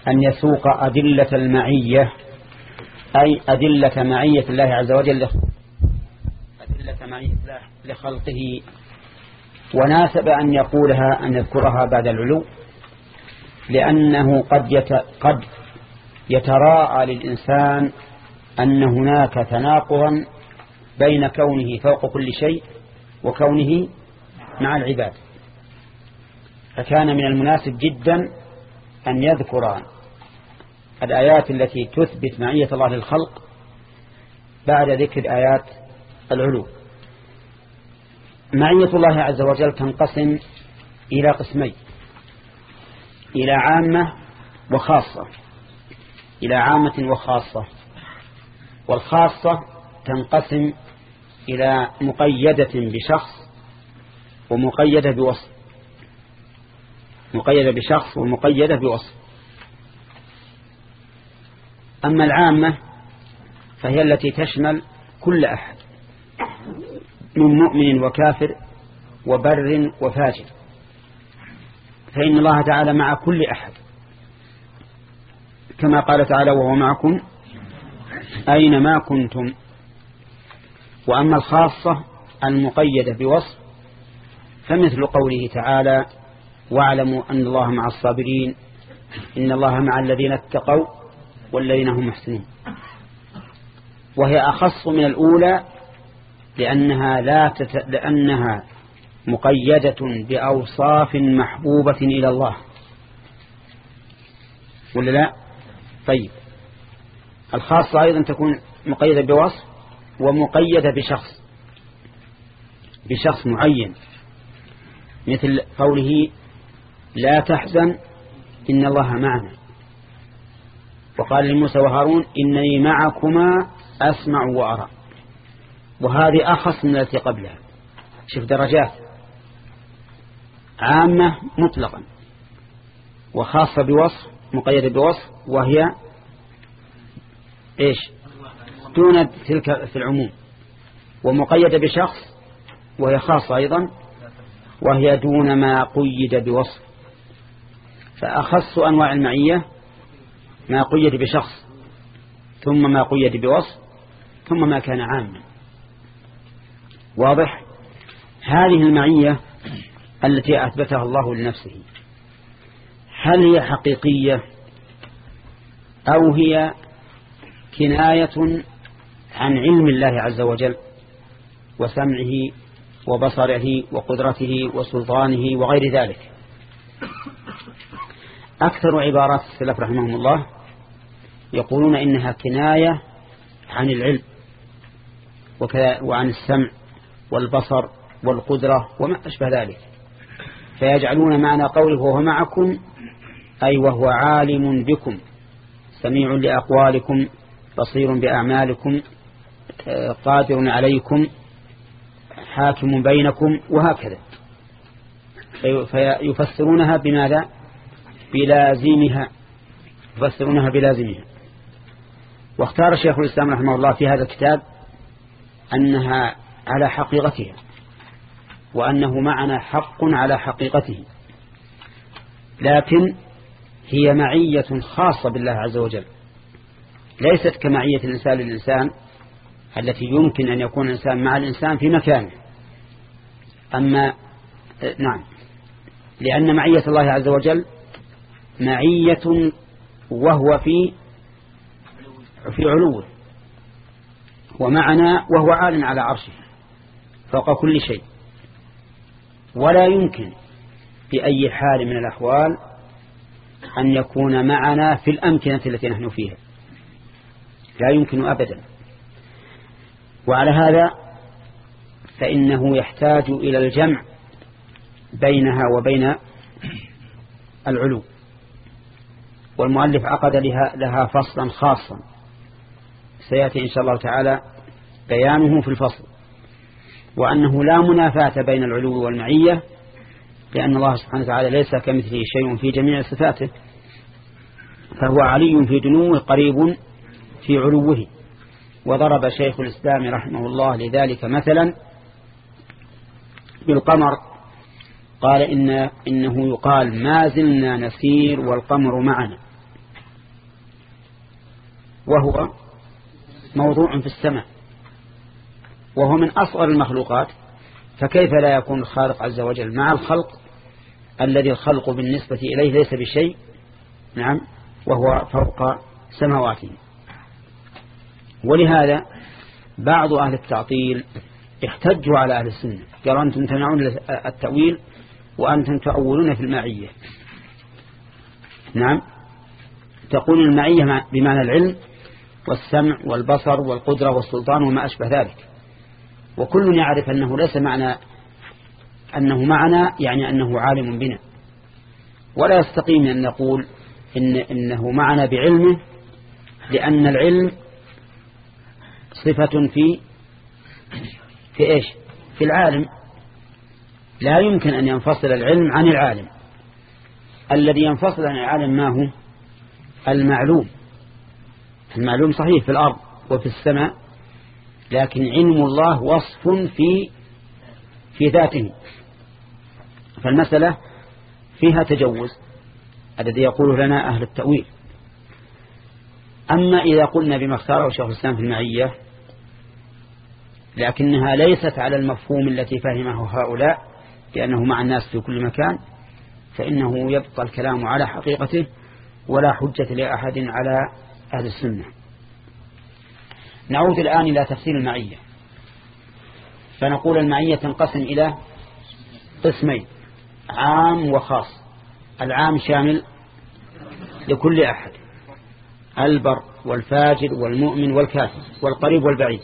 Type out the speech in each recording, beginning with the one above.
أن يسوق أدلة المعية، أي أدلة معية الله عز وجل، أدلة معية الله لخلقه، وناسب أن يقولها أن يذكرها بعد العلو، لأنه قد يتراءى للإنسان أن هناك تناقضا بين كونه فوق كل شيء وكونه مع العباد، فكان من المناسب جدا أن يذكر الآيات التي تثبت معية الله للخلق بعد ذكر آيات العلو. معية الله عز وجل تنقسم إلى قسمين، إلى عامة وخاصة، إلى عامة وخاصة. والخاصة تنقسم إلى مقيدة بشخص ومقيدة بوصف، مقيدة بشخص ومقيدة بوصف. أما العامة فهي التي تشمل كل أحد من مؤمن وكافر وبر وفاجر، فإن الله تعالى مع كل أحد، كما قال تعالى: وهو معكم أينما كنتم. وأما الخاصة المقيدة بوصف فمثل قوله تعالى: واعلموا أن الله مع الصابرين إن الله مع الذين اتقوا والذين هم محسنون. وهي أخص من الأولى لأنها مقيدة بأوصاف محبوبة إلى الله، ولا لا؟ طيب، الخاصة أيضا تكون مقيدة بوصف ومقيدة بشخص معين، مثل قوله: لا تحزن إن الله معنا. وقال لموسى وهارون: إنني معكما أسمع وأرى. وهذه أخص من التي قبلها. شوف درجات: عامة مطلقا، وخاصة بوصف، مقيدة بوصف، وهي إيش؟ دون تلك في العموم، ومقيدة بشخص وهي خاصة أيضا، وهي دون ما قيد بوصف. فأخص أنواع المعية ما قيد بشخص، ثم ما قيد بوصف، ثم ما كان عاما. واضح؟ هذه المعية التي أثبتها الله لنفسه، هل هي حقيقية أو هي كناية عن علم الله عز وجل وسمعه وبصره وقدرته وسلطانه وغير ذلك؟ أكثر عبارات السلف رحمهم الله يقولون إنها كناية عن العلم وعن السمع والبصر والقدرة وما أشبه ذلك، فيجعلون معنى قوله وهو معكم أي وهو عالم بكم، سميع لأقوالكم، بصير بأعمالكم، قادر عليكم، حاكم بينكم، وهكذا. فيفسرونها بماذا؟ بلازمها، يفسرونها بلازمها. واختار شيخ الإسلام رحمه الله في هذا الكتاب أنها على حقيقتها، وأنه معنى حق على حقيقته، لكن هي معية خاصة بالله عز وجل، ليست كمعية الإنسان للإنسان التي يمكن أن يكون الإنسان مع الإنسان في مكانه. أما نعم، لأن معية الله عز وجل معية وهو في علوه، ومعنا وهو عال على عرشه فوق كل شيء، ولا يمكن بأي حال من الأحوال أن يكون معنا في الأمكنة التي نحن فيها، لا يمكن أبدا. وعلى هذا فإنه يحتاج إلى الجمع بينها وبين العلو، والمؤلف عقد لها فصلا خاصا سيأتي إن شاء الله تعالى بيانه في الفصل، وأنه لا منافاة بين العلو والمعية، لأن الله سبحانه وتعالى ليس كمثله شيء في جميع صفاته، فهو علي في دنوه قريب في علوه. وضرب شيخ الإسلام رحمه الله لذلك مثلا بالقمر، قال إنه يقال ما زلنا نسير والقمر معنا، وهو موضوع في السماء وهو من أصغر المخلوقات، فكيف لا يكون الخالق عز وجل مع الخلق الذي الخلق بالنسبة إليه ليس بشيء؟ نعم، وهو فوق سماواته. ولهذا بعض أهل التعطيل احتجوا على أهل السنة، قالوا أنتم تمنعون التأويل وأنتم تأولون في المعية. نعم، تقول المعية بمعنى العلم والسمع والبصر والقدرة والسلطان وما أشبه ذلك، وكل يعرف أنه ليس معنى أنه معنا يعني أنه عالم بنا، ولا يستقيم أن نقول إنه معنا بعلمه، لأن العلم صفة في إيش؟ في العالم. لا يمكن أن ينفصل العلم عن العالم. الذي ينفصل عن العالم ما هو؟ المعلوم. المعلوم صحيح في الأرض وفي السماء، لكن علم الله وصف في ذاته، فالمسألة فيها تجوز الذي يقوله لنا أهل التأويل. أما إذا قلنا بما اختاره شيخ الإسلام في المعية لكنها ليست على المفهوم التي فهمه هؤلاء بأنه مع الناس في كل مكان، فإنه يبقى الكلام على حقيقته ولا حجة لأحد على أهل السنة. نعود الآن إلى تفسير المعية، فنقول المعية تنقسم إلى قسمين، عام وخاص. العام شامل لكل أحد، البر والفاجر والمؤمن والكافر والقريب والبعيد.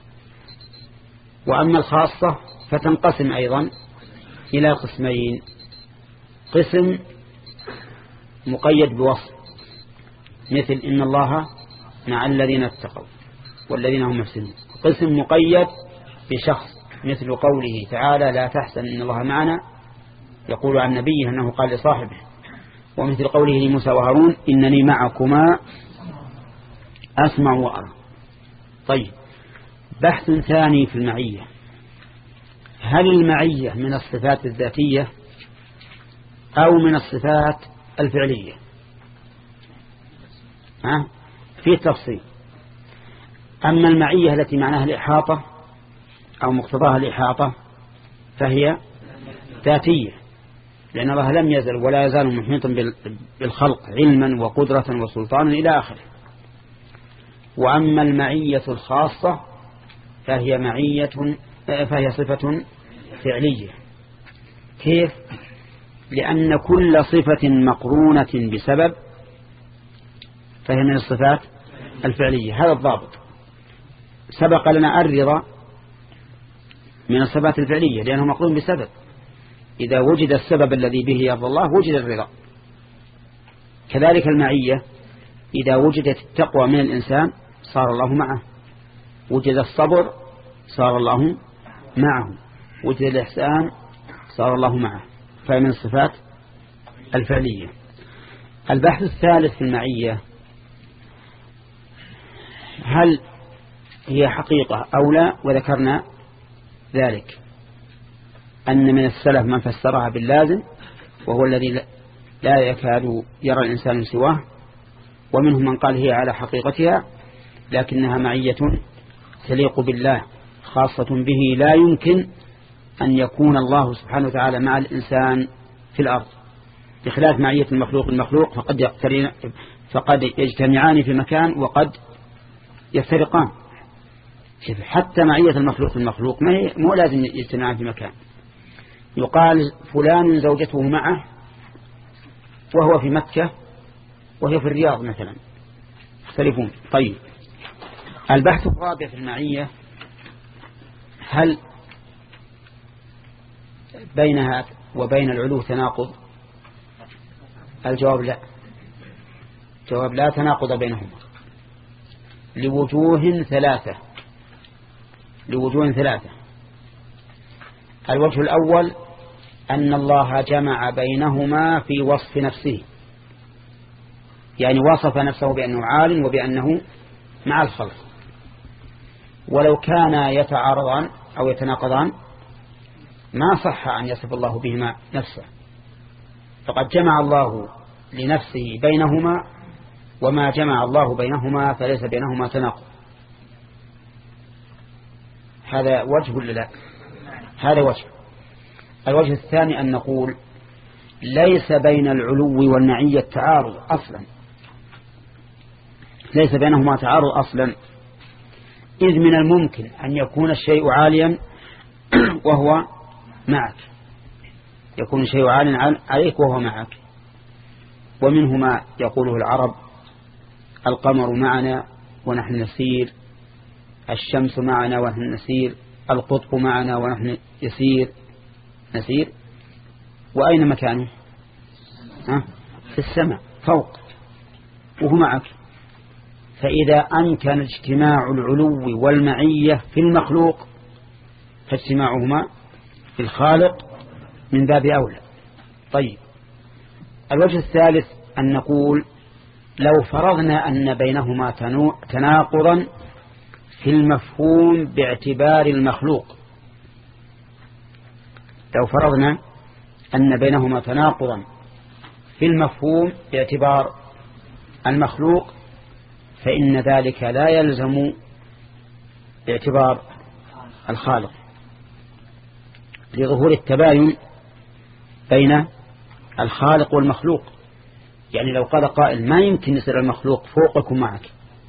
وأما الخاصة فتنقسم أيضا إلى قسمين، قسم مقيد بوصف مثل إن الله مع الذين اتقوا والذين هم محسنون، قسم مقيد بشخص مثل قوله تعالى لا تحزن إن الله معنا، يقول عن نبيه أنه قال لصاحبه، ومثل قوله لموسى وهارون إنني معكما أسمع وأرى. طيب، بحث ثاني في المعية، هل المعية من الصفات الذاتية أو من الصفات الفعلية؟ في تفصيل. أما المعية التي معناها الإحاطة أو مقتضاها الإحاطة فهي ذاتية، لأن الله لم يزل ولا يزال محيطا بالخلق علما وقدرة وسلطانا إلى آخره. وأما المعية الخاصة فهي صفة فعلية. كيف؟ لأن كل صفة مقرونة بسبب فهي من الصفات الفعلية. هذا الضابط. سبق لنا الرضا من الصفات الفعلية لأنه مقرون بسبب، إذا وجد السبب الذي به يرضى الله وجد الرضا. كذلك المعية، إذا وجدت التقوى من الإنسان صار الله معه، وجد الصبر صار الله معه، وجد الإحسان صار الله معه، فهي من الصفات الفعلية. البحث الثالث في المعية، هل هي حقيقة أو لا؟ وذكرنا ذلك أن من السلف من فسرها باللازم وهو الذي لا يكاد يرى الإنسان سواه، ومنهم من قال هي على حقيقتها لكنها معية تليق بالله خاصة به، لا يمكن أن يكون الله سبحانه وتعالى مع الإنسان في الأرض، بخلاف معية المخلوق فقد يجتمعان في مكان وقد يفترقان. حتى معية المخلوق مو لازم يجتمعان في مكان. يقال فلان زوجته معه وهو في مكة وهي في الرياض مثلا، يختلفون. طيب، البحث الرابع في المعية، هل بينها وبين العلو تناقض؟ الجواب لا. جواب لا تناقض بينهما لوجوه ثلاثة. الوجه الأول أن الله جمع بينهما في وصف نفسه، يعني وصف نفسه بأنه عالم وبأنه مع الخلق، ولو كان يتعارضان أو يتناقضان ما صح أن يصف الله بهما نفسه، فقد جمع الله لنفسه بينهما وما جمع الله بينهما فليس بينهما تناقض. هذا وجه ولا لا؟ هذا وجه. الوجه الثاني أن نقول ليس بين العلو والمعية تعارض أصلا، ليس بينهما تعارض أصلا، إذ من الممكن أن يكون الشيء عاليا وهو معك، يكون الشيء عاليا عليك وهو معك. ومنه ما يقوله العرب: القمر معنا ونحن نسير، الشمس معنا ونحن نسير، القطب معنا ونحن نسير. وأين مكانه؟ في السماء فوق وهو معك. فإذا أمكن اجتماع العلو والمعية في المخلوق فاجتماعهما في الخالق من باب أولى. طيب، الوجه الثالث أن نقول لو فرضنا أن بينهما تناقضا في المفهوم باعتبار المخلوق، لو فرضنا أن بينهما تناقضا في المفهوم باعتبار المخلوق فإن ذلك لا يلزم باعتبار الخالق، لظهور التباين بين الخالق والمخلوق. يعني لو قال قائل: ما يمكن يصير المخلوق فوقكم معك،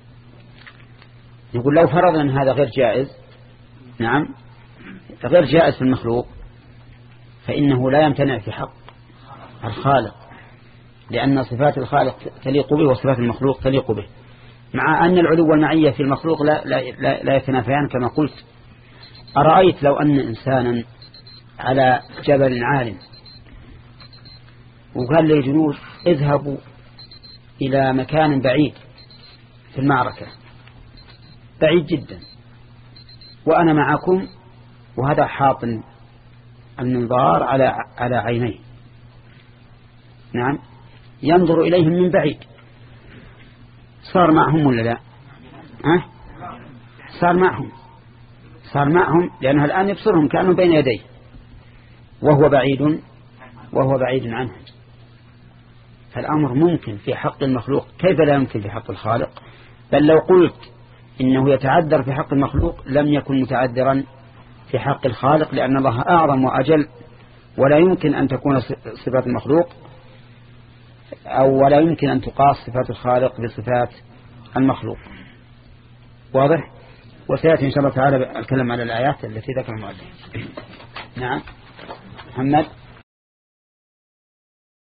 نقول لو فرضنا أن هذا غير جائز، نعم غير جائز في المخلوق، فإنه لا يمتنع في حق الخالق، لأن صفات الخالق تليق به وصفات المخلوق تليق به، مع أن العلو والمعية في المخلوق لا يتنافيان كما قلت. أرأيت لو أن إنسانا على جبل عال وقال للجنود: اذهبوا إلى مكان بعيد في المعركة، بعيد جدا، وأنا معكم، وهذا حاطن المنظار على عينيه، نعم، ينظر إليهم من بعيد، صار معهم ولا لا؟ صار معهم لأنه الآن يبصرهم كأنه بين يديه، وهو بعيد عنهم. فالأمر ممكن في حق المخلوق، كيف لا يمكن في حق الخالق؟ بل لو قلت إنه يتعذر في حق المخلوق لم يكن متعذرا في حق الخالق، لأن الله أعظم وأجل، ولا يمكن أن تكون صفات المخلوق ولا يمكن أن تقاس صفات الخالق بصفات المخلوق. واضح؟ وسيأتي إن شاء الله تعالى الكلام على الآيات التي ذكر المؤلف. نعم محمد.